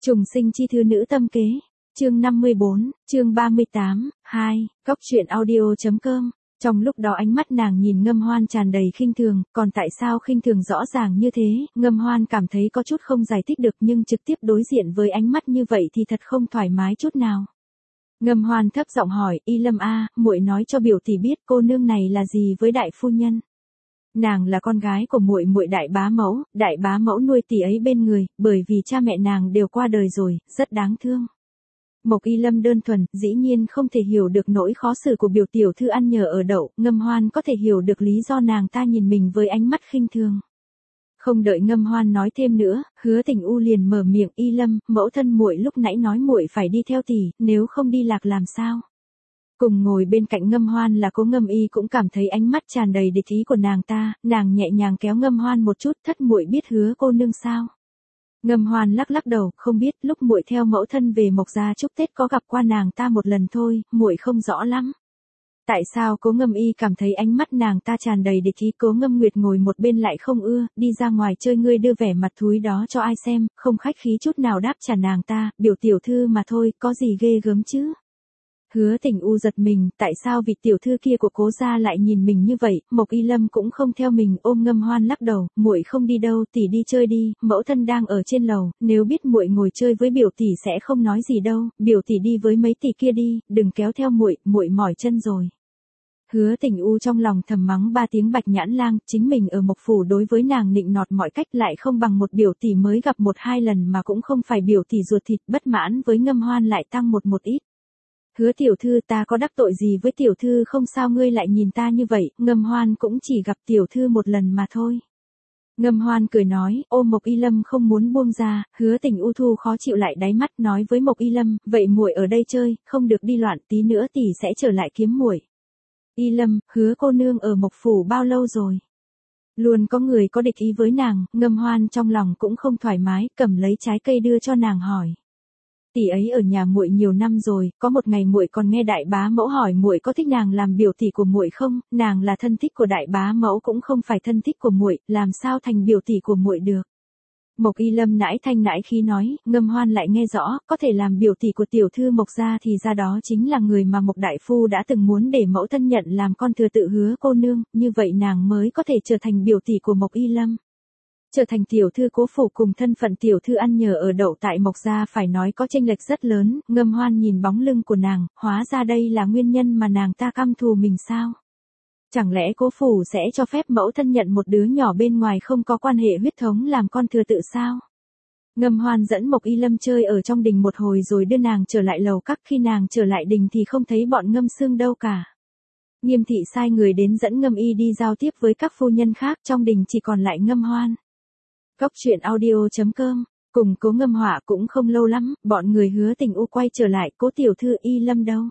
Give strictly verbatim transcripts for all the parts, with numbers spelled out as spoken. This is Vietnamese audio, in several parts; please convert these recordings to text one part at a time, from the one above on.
Trùng sinh chi thư nữ tâm kế. Chương năm mươi bốn, chương ba mươi tám, hai, góc truyện audio.com. Trong lúc đó ánh mắt nàng nhìn Ngâm Hoan tràn đầy khinh thường, còn tại sao khinh thường rõ ràng như thế, Ngâm Hoan cảm thấy có chút không giải thích được, nhưng trực tiếp đối diện với ánh mắt như vậy thì thật không thoải mái chút nào. Ngâm Hoan thấp giọng hỏi, Y Lâm a, muội nói cho biểu tỷ biết cô nương này là gì với đại phu nhân. Nàng là con gái của muội muội đại bá mẫu, đại bá mẫu nuôi tỷ ấy bên người, bởi vì cha mẹ nàng đều qua đời rồi, rất đáng thương. Mộc Y Lâm đơn thuần, dĩ nhiên không thể hiểu được nỗi khó xử của biểu tiểu thư ăn nhờ ở đậu, Ngâm Hoan có thể hiểu được lý do nàng ta nhìn mình với ánh mắt khinh thường. Không đợi Ngâm Hoan nói thêm nữa, Hứa Tình U liền mở miệng, Y Lâm, mẫu thân muội lúc nãy nói muội phải đi theo tỷ, nếu không đi lạc làm sao? Cùng ngồi bên cạnh Ngâm Hoan là Cố Ngâm Y cũng cảm thấy ánh mắt tràn đầy địch ý của nàng ta, nàng nhẹ nhàng kéo Ngâm Hoan một chút, thất muội biết Hứa cô nương sao? Ngâm Hoan lắc lắc đầu, không biết, lúc muội theo mẫu thân về Mộc gia chúc Tết có gặp qua nàng ta một lần thôi, muội không rõ lắm. Tại sao Cố Ngâm Y cảm thấy ánh mắt nàng ta tràn đầy địch ý? Cố Ngâm Nguyệt ngồi một bên lại không ưa, đi ra ngoài chơi ngươi đưa vẻ mặt thúi đó cho ai xem, không khách khí chút nào đáp trả nàng ta, biểu tiểu thư mà thôi, có gì ghê gớm chứ? Hứa Tình U giật mình, tại sao vị tiểu thư kia của Cố gia lại nhìn mình như vậy? Mộc Y Lâm cũng không theo mình, ôm Ngâm Hoan lắc đầu, muội không đi đâu, tỷ đi chơi đi, mẫu thân đang ở trên lầu, nếu biết muội ngồi chơi với biểu tỷ sẽ không nói gì đâu, biểu tỷ đi với mấy tỷ kia đi, đừng kéo theo muội, muội mỏi chân rồi. Hứa Tình U trong lòng thầm mắng ba tiếng bạch nhãn lang, chính mình ở Mộc phủ đối với nàng nịnh nọt mọi cách lại không bằng một biểu tỷ mới gặp một hai lần mà cũng không phải biểu tỷ ruột thịt, bất mãn với Ngâm Hoan lại tăng một một ít. Hứa tiểu thư, ta có đắc tội gì với tiểu thư không, sao ngươi lại nhìn ta như vậy? Ngâm Hoan cũng chỉ gặp tiểu thư một lần mà thôi. Ngâm Hoan cười nói, ôm Mộc Y Lâm không muốn buông ra, Hứa Tình U thu khó chịu lại đáy mắt, nói với Mộc Y Lâm, vậy muội ở đây chơi, không được đi loạn, tí nữa tỷ sẽ trở lại kiếm muội. Y Lâm, Hứa cô nương ở Mộc phủ bao lâu rồi? Luôn có người có địch ý với nàng, Ngâm Hoan trong lòng cũng không thoải mái, cầm lấy trái cây đưa cho nàng hỏi. Tỷ ấy ở nhà muội nhiều năm rồi, có một ngày muội còn nghe đại bá mẫu hỏi muội có thích nàng làm biểu tỷ của muội không, nàng là thân thích của đại bá mẫu cũng không phải thân thích của muội, làm sao thành biểu tỷ của muội được. Mộc Y Lâm nãi thanh nãi khí nói, Ngâm Hoan lại nghe rõ, có thể làm biểu tỷ của tiểu thư Mộc gia thì ra đó chính là người mà Mộc đại phu đã từng muốn để mẫu thân nhận làm con thừa tự Hứa cô nương, như vậy nàng mới có thể trở thành biểu tỷ của Mộc Y Lâm. Trở thành tiểu thư Cố phủ cùng thân phận tiểu thư ăn nhờ ở đậu tại Mộc gia phải nói có chênh lệch rất lớn, Ngâm Hoan nhìn bóng lưng của nàng, hóa ra đây là nguyên nhân mà nàng ta căm thù mình sao? Chẳng lẽ Cố phủ sẽ cho phép mẫu thân nhận một đứa nhỏ bên ngoài không có quan hệ huyết thống làm con thừa tự sao? Ngâm Hoan dẫn Mộc Y Lâm chơi ở trong đình một hồi rồi đưa nàng trở lại lầu các, khi nàng trở lại đình thì không thấy bọn Ngâm Xương đâu cả. Nghiêm thị sai người đến dẫn Ngâm Y đi giao tiếp với các phu nhân khác, trong đình chỉ còn lại Ngâm Hoan. Góc truyện audio.com. Cùng Cố Ngâm Họa cũng không lâu lắm, bọn người Hứa Tình U quay trở lại, Cố tiểu thư Y Lâm đâu?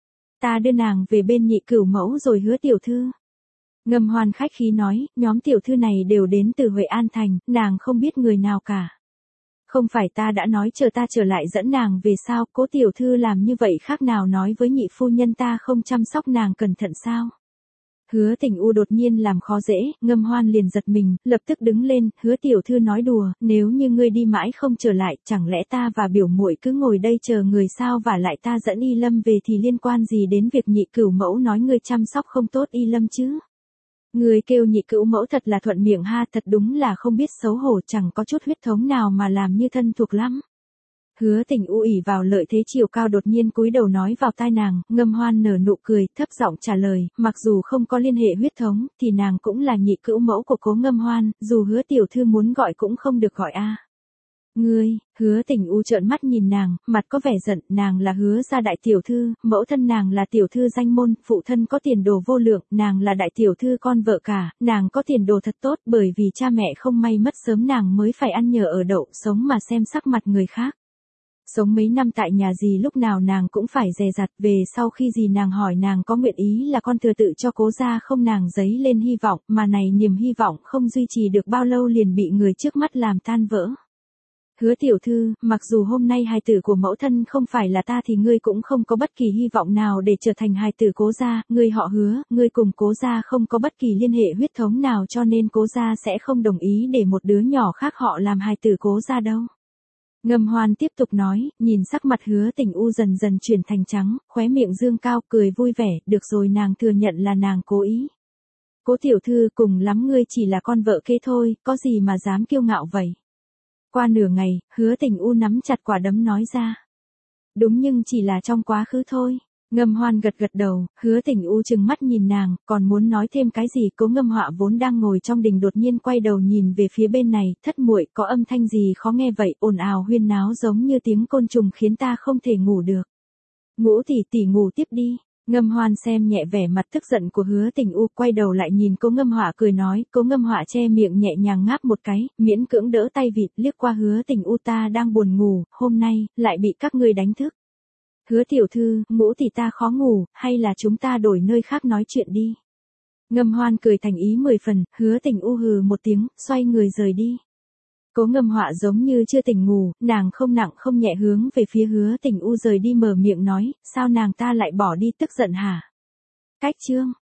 Ta đưa nàng về bên nhị cửu mẫu rồi Hứa tiểu thư. Ngâm Hoan khách khí nói, nhóm tiểu thư này đều đến từ Huệ An Thành, nàng không biết người nào cả. Không phải ta đã nói chờ ta trở lại dẫn nàng về sao? Cố tiểu thư làm như vậy khác nào nói với nhị phu nhân ta không chăm sóc nàng cẩn thận sao? Hứa Tình U đột nhiên làm khó dễ, Ngâm Hoan liền giật mình, lập tức đứng lên, Hứa tiểu thư nói đùa, nếu như ngươi đi mãi không trở lại, chẳng lẽ ta và biểu muội cứ ngồi đây chờ người sao? Và lại ta dẫn Y Lâm về thì liên quan gì đến việc nhị cửu mẫu nói ngươi chăm sóc không tốt Y Lâm chứ? Ngươi kêu nhị cữu mẫu thật là thuận miệng ha, thật đúng là không biết xấu hổ, chẳng có chút huyết thống nào mà làm như thân thuộc lắm. Hứa Tình U ỉ vào lợi thế chiều cao đột nhiên cúi đầu nói vào tai nàng, Ngâm Hoan nở nụ cười, thấp giọng trả lời, mặc dù không có liên hệ huyết thống, thì nàng cũng là nhị cữu mẫu của Cố Ngâm Hoan, dù Hứa tiểu thư muốn gọi cũng không được gọi a. Ngươi, Hứa Tình U trợn mắt nhìn nàng, mặt có vẻ giận, nàng là Hứa gia đại tiểu thư, mẫu thân nàng là tiểu thư danh môn, phụ thân có tiền đồ vô lượng, nàng là đại tiểu thư con vợ cả, nàng có tiền đồ thật tốt, bởi vì cha mẹ không may mất sớm nàng mới phải ăn nhờ ở đậu, sống mà xem sắc mặt người khác. Sống mấy năm tại nhà dì lúc nào nàng cũng phải dè dặt, về sau khi dì nàng hỏi nàng có nguyện ý là con thừa tự cho Cố gia không, nàng dấy lên hy vọng, mà này niềm hy vọng không duy trì được bao lâu liền bị người trước mắt làm tan vỡ. Hứa tiểu thư, mặc dù hôm nay hài tử của mẫu thân không phải là ta thì ngươi cũng không có bất kỳ hy vọng nào để trở thành hài tử Cố gia, ngươi họ Hứa, ngươi cùng Cố gia không có bất kỳ liên hệ huyết thống nào cho nên Cố gia sẽ không đồng ý để một đứa nhỏ khác họ làm hài tử Cố gia đâu. Ngâm Hoan tiếp tục nói, nhìn sắc mặt Hứa Tình U dần dần chuyển thành trắng, khóe miệng dương cao cười vui vẻ, được rồi nàng thừa nhận là nàng cố ý. Cố tiểu thư cùng lắm ngươi chỉ là con vợ kế thôi, có gì mà dám kiêu ngạo vậy. Qua nửa ngày, Hứa Tình U nắm chặt quả đấm nói ra. Đúng nhưng chỉ là trong quá khứ thôi. Ngâm Hoan gật gật đầu, Hứa Tình U trừng mắt nhìn nàng, còn muốn nói thêm cái gì. Cố Ngâm Họa vốn đang ngồi trong đình đột nhiên quay đầu nhìn về phía bên này, thất muội, có âm thanh gì khó nghe vậy, ồn ào huyên náo giống như tiếng côn trùng khiến ta không thể ngủ được. Ngũ tỷ tỷ ngủ tiếp đi. Ngâm Hoan xem nhẹ vẻ mặt tức giận của Hứa Tình U, quay đầu lại nhìn Cố Ngâm Họa cười nói. Cố Ngâm Họa che miệng nhẹ nhàng ngáp một cái, miễn cưỡng đỡ tay vịt, liếc qua Hứa Tình U, ta đang buồn ngủ, hôm nay lại bị các ngươi đánh thức. Hứa tiểu thư, ngũ tỷ ta khó ngủ, hay là chúng ta đổi nơi khác nói chuyện đi. Ngâm Hoan cười thành ý mười phần, Hứa Tình U hừ một tiếng, xoay người rời đi. Cố Ngâm Họa giống như chưa tỉnh ngủ, nàng không nặng không nhẹ hướng về phía Hứa Tình U rời đi, mở miệng nói, sao nàng ta lại bỏ đi, tức giận hả? Cách chương